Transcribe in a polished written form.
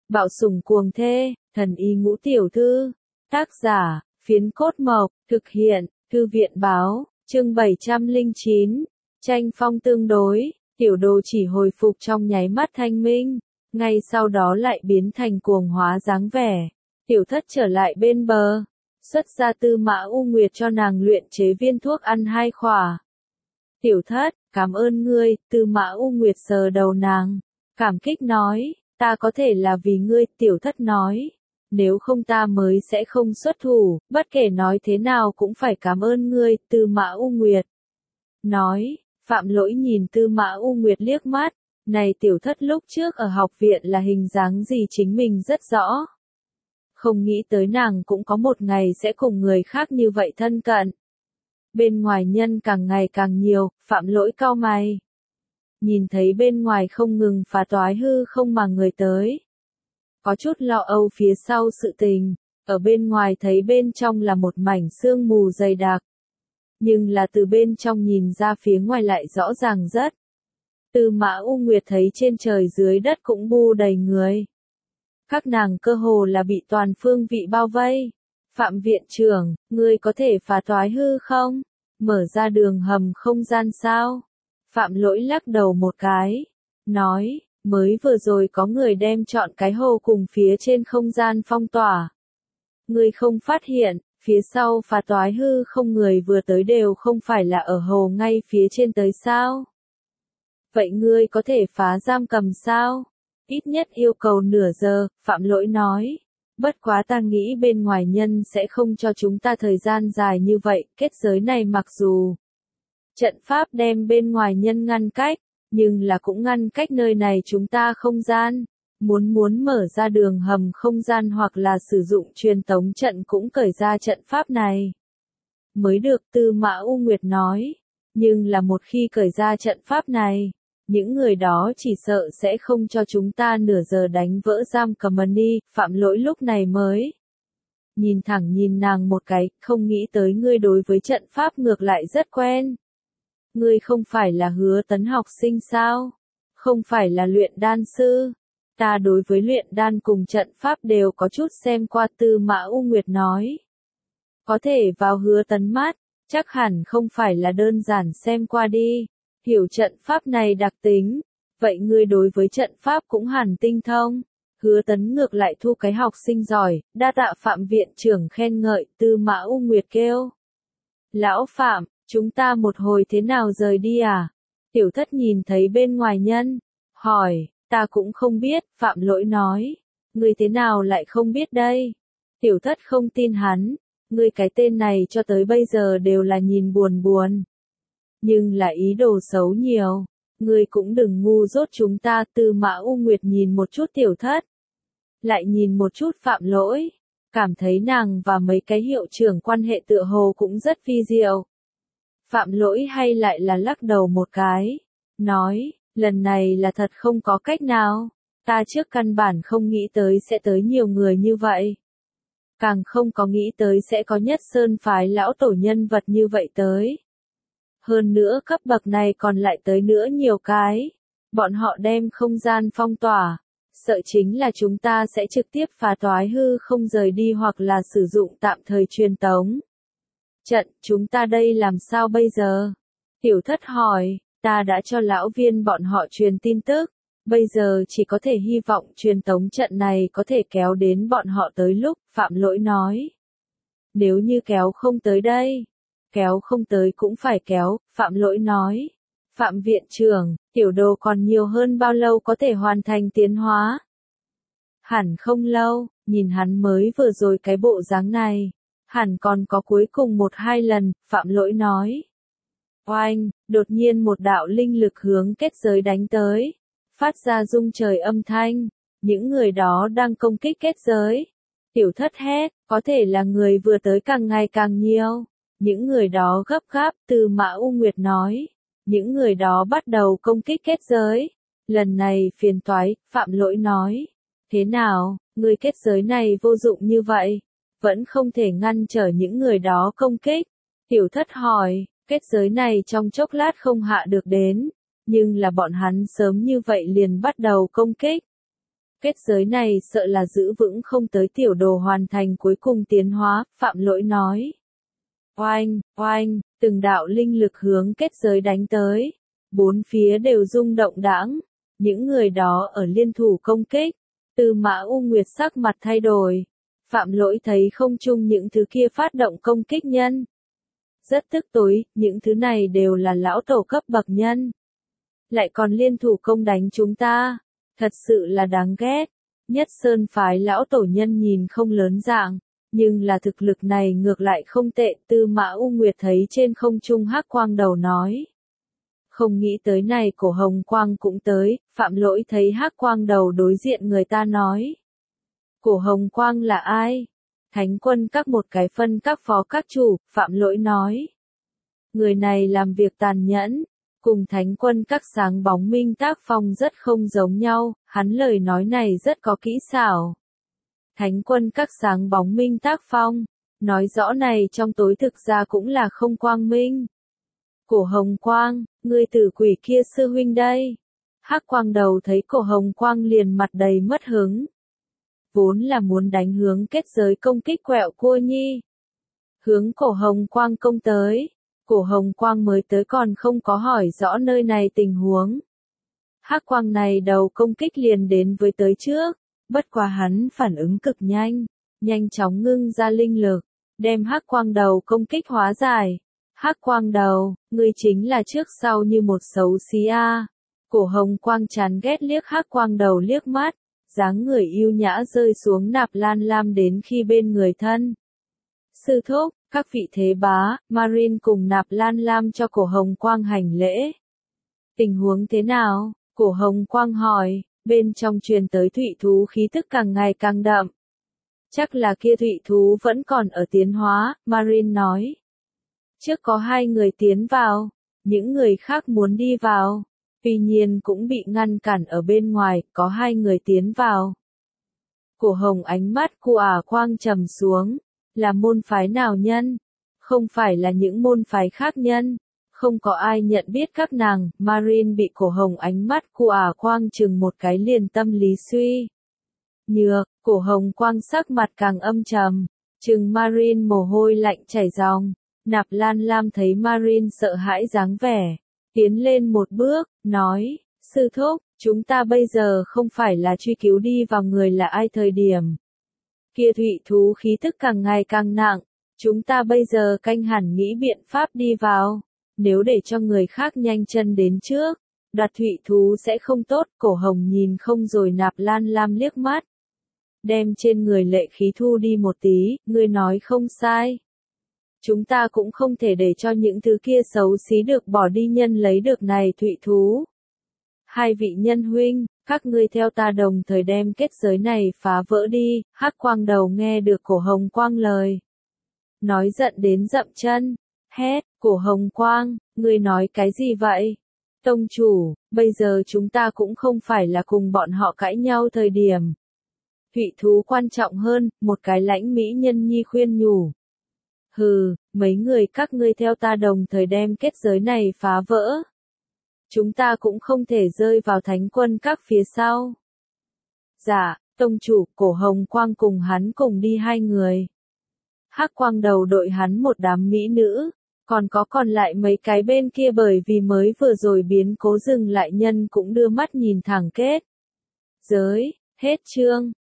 Bạo sủng cuồng thê, thần y ngũ tiểu thư. Tác giả, Phiến Cốt Mộc, thực hiện, Thư viện báo, chương 709. Tranh phong tương đối, tiểu đồ chỉ hồi phục trong nháy mắt thanh minh, ngay sau đó lại biến thành cuồng hóa dáng vẻ. Tiểu thất trở lại bên bờ, xuất ra Tư Mã U Nguyệt cho nàng luyện chế viên thuốc ăn 2 khỏa. Tiểu thất, cảm ơn ngươi. Tư Mã U Nguyệt sờ đầu nàng, cảm kích nói, ta có thể là vì ngươi. Tiểu thất nói, nếu không ta mới sẽ không xuất thủ, bất kể nói thế nào cũng phải cảm ơn ngươi. Tư Mã U Nguyệt nói. Phạm Lỗi nhìn Tư Mã U Nguyệt liếc mắt, này tiểu thất lúc trước ở học viện là hình dáng gì chính mình rất rõ. Không nghĩ tới nàng cũng có một ngày sẽ cùng người khác như vậy thân cận. Bên ngoài nhân càng ngày càng nhiều, Phạm Lỗi cau mày. Nhìn thấy bên ngoài không ngừng phá toái hư không mà người tới. Có chút lo âu phía sau sự tình, ở bên ngoài thấy bên trong là một mảnh sương mù dày đặc. Nhưng là từ bên trong nhìn ra phía ngoài lại rõ ràng rất. Tư Mã U Nguyệt thấy trên trời dưới đất cũng bu đầy người. Các nàng cơ hồ là bị toàn phương vị bao vây. Phạm viện trưởng, ngươi có thể phá toái hư không? Mở ra đường hầm không gian sao? Phạm Lỗi lắc đầu một cái. Nói, mới vừa rồi có người đem chọn cái hồ cùng phía trên không gian phong tỏa. Ngươi không phát hiện, phía sau phá toái hư không người vừa tới đều không phải là ở hồ ngay phía trên tới sao? Vậy ngươi có thể phá giam cầm sao? Ít nhất yêu cầu nửa giờ, Phạm Lỗi nói. Bất quá ta nghĩ bên ngoài nhân sẽ không cho chúng ta thời gian dài như vậy. Kết giới này mặc dù trận pháp đem bên ngoài nhân ngăn cách, nhưng là cũng ngăn cách nơi này chúng ta không gian. Muốn mở ra đường hầm không gian hoặc là sử dụng truyền tống trận cũng cởi ra trận pháp này. Mới được. Tư Mã U Nguyệt nói. Nhưng là một khi cởi ra trận pháp này, những người đó chỉ sợ sẽ không cho chúng ta nửa giờ đánh vỡ giam cầm đi. Phạm Lỗi lúc này mới nhìn thẳng nhìn nàng một cái, không nghĩ tới ngươi đối với trận pháp ngược lại rất quen. Ngươi không phải là Hứa Tấn học sinh sao? Không phải là luyện đan sư? Ta đối với luyện đan cùng trận pháp đều có chút xem qua. Tư Mã U Nguyệt nói. Có thể vào Hứa Tấn mắt, chắc hẳn không phải là đơn giản xem qua đi. Hiểu trận pháp này đặc tính, vậy ngươi đối với trận pháp cũng hẳn tinh thông. Hứa Tấn ngược lại thu cái học sinh giỏi, đa tạ Phạm viện trưởng khen ngợi. Tư Mã U Nguyệt kêu. Lão Phạm, chúng ta một hồi thế nào rời đi à? Tiểu thất nhìn thấy bên ngoài nhân, hỏi, ta cũng không biết. Phạm Lỗi nói, ngươi thế nào lại không biết đây? Tiểu thất không tin hắn, ngươi cái tên này cho tới bây giờ đều là nhìn buồn buồn. Nhưng là ý đồ xấu nhiều, ngươi cũng đừng ngu dốt chúng ta. Tư Mã U Nguyệt nhìn một chút tiểu thất, lại nhìn một chút Phạm Lỗi, cảm thấy nàng và mấy cái hiệu trưởng quan hệ tựa hồ cũng rất vi diệu. Phạm Lỗi hay lại là lắc đầu một cái, nói, lần này là thật không có cách nào, ta trước căn bản không nghĩ tới sẽ tới nhiều người như vậy. Càng không có nghĩ tới sẽ có Nhất Sơn phái lão tổ nhân vật như vậy tới. Hơn nữa cấp bậc này còn lại tới nữa nhiều cái. Bọn họ đem không gian phong tỏa. Sợ chính là chúng ta sẽ trực tiếp phá toái hư không rời đi hoặc là sử dụng tạm thời truyền tống trận. Chúng ta đây làm sao bây giờ? Tiểu thất hỏi, ta đã cho lão viên bọn họ truyền tin tức. Bây giờ chỉ có thể hy vọng truyền tống trận này có thể kéo đến bọn họ tới lúc. Phạm Lỗi nói. Nếu như kéo không tới đây, kéo không tới cũng phải kéo. Phạm Lỗi nói. Phạm viện trưởng, tiểu đồ còn nhiều hơn bao lâu có thể hoàn thành tiến hóa? Hẳn không lâu, nhìn hắn mới vừa rồi cái bộ dáng này. Hẳn còn có cuối cùng 1-2 lần. Phạm Lỗi nói. Oanh, đột nhiên một đạo linh lực hướng kết giới đánh tới. Phát ra rung trời âm thanh. Những người đó đang công kích kết giới. Tiểu thất hét, có thể là người vừa tới càng ngày càng nhiều. Những người đó gấp gáp. Tư Mã U Nguyệt nói. Những người đó bắt đầu công kích kết giới. Lần này phiền toái. Phạm Lỗi nói. Thế nào, người kết giới này vô dụng như vậy? Vẫn không thể ngăn trở những người đó công kích. Tiểu thất hỏi, kết giới này trong chốc lát không hạ được đến. Nhưng là bọn hắn sớm như vậy liền bắt đầu công kích. Kết giới này sợ là giữ vững không tới tiểu đồ hoàn thành cuối cùng tiến hóa, Phạm Lỗi nói. Oanh, oanh, từng đạo linh lực hướng kết giới đánh tới. Bốn phía đều rung động đãng. Những người đó ở liên thủ công kích. Tư Mã U Nguyệt sắc mặt thay đổi. Phạm Lỗi thấy không chung những thứ kia phát động công kích nhân. Rất tức tối, những thứ này đều là lão tổ cấp bậc nhân. Lại còn liên thủ công đánh chúng ta. Thật sự là đáng ghét. Nhất Sơn phái lão tổ nhân nhìn không lớn dạng. Nhưng là thực lực này ngược lại không tệ. Tư Mã U Nguyệt thấy trên không trung hắc quang đầu nói. Không nghĩ tới này cổ hồng quang cũng tới. Phạm Lỗi thấy hắc quang đầu đối diện người ta nói. Cổ hồng quang là ai? Thánh quân các một cái phân các phó các chủ, Phạm Lỗi nói. Người này làm việc tàn nhẫn, cùng thánh quân các sáng bóng minh tác phong rất không giống nhau, hắn lời nói này rất có kỹ xảo. Thánh quân các sáng bóng minh tác phong, nói rõ này trong tối thực ra cũng là không quang minh. Cổ hồng quang, người tử quỷ kia sư huynh đây. Hắc quang đầu thấy cổ hồng quang liền mặt đầy mất hứng. Vốn là muốn đánh hướng kết giới công kích quẹo cua nhi. Hướng cổ hồng quang công tới. Cổ hồng quang mới tới còn không có hỏi rõ nơi này tình huống. Hắc quang này đầu công kích liền đến với tới trước. Bất quá hắn phản ứng cực nhanh. Nhanh chóng ngưng ra linh lực. Đem hắc quang đầu công kích hóa giải. Hắc quang đầu, ngươi chính là trước sau như một xấu xí a. Cổ hồng quang chán ghét liếc hắc quang đầu liếc mắt. Dáng người yêu nhã rơi xuống Nạp Lan Lam đến khi bên người thân. Sư thúc, các vị thế bá, Marine cùng Nạp Lan Lam cho cổ hồng quang hành lễ. Tình huống thế nào? Cổ hồng quang hỏi, bên trong truyền tới thụy thú khí tức càng ngày càng đậm. Chắc là kia thụy thú vẫn còn ở tiến hóa, Marine nói. Trước có 2 người tiến vào, những người khác muốn đi vào. Tuy nhiên cũng bị ngăn cản ở bên ngoài, có 2 người tiến vào. Cổ hồng ánh mắt của quang trầm xuống, là môn phái nào nhân? Không phải là những môn phái khác nhân. Không có ai nhận biết các nàng, Marine bị cổ hồng ánh mắt của quang chừng một cái liền tâm lý suy. Nhược, cổ hồng quang sắc mặt càng âm trầm, chừng Marine mồ hôi lạnh chảy ròng. Nạp Lan Lam thấy Marine sợ hãi dáng vẻ. Tiến lên một bước, nói, sư thúc, chúng ta bây giờ không phải là truy cứu đi vào người là ai thời điểm. Kia thụy thú khí tức càng ngày càng nặng, chúng ta bây giờ canh hẳn nghĩ biện pháp đi vào. Nếu để cho người khác nhanh chân đến trước, đoạt thụy thú sẽ không tốt. Cổ hồng nhìn không rồi Nạp Lan Lam liếc mắt. Đem trên người lệ khí thu đi một tí, ngươi nói không sai. Chúng ta cũng không thể để cho những thứ kia xấu xí được bỏ đi nhân lấy được này thụy thú. 2 vị nhân huynh, các ngươi theo ta đồng thời đem kết giới này phá vỡ đi. Hắc quang đầu nghe được cổ hồng quang lời. Nói giận đến dậm chân. Hét, cổ hồng quang, ngươi nói cái gì vậy? Tông chủ, bây giờ chúng ta cũng không phải là cùng bọn họ cãi nhau thời điểm. Thụy thú quan trọng hơn, một cái lãnh mỹ nhân nhi khuyên nhủ. Hừ, mấy người các ngươi theo ta đồng thời đem kết giới này phá vỡ. Chúng ta cũng không thể rơi vào thánh quân các phía sau. Dạ, tông chủ, cổ hồng quang cùng hắn cùng đi 2 người. Hắc quang đầu đội hắn một đám mỹ nữ, còn lại mấy cái bên kia bởi vì mới vừa rồi biến cố dừng lại nhân cũng đưa mắt nhìn thẳng kết. Giới, hết chương.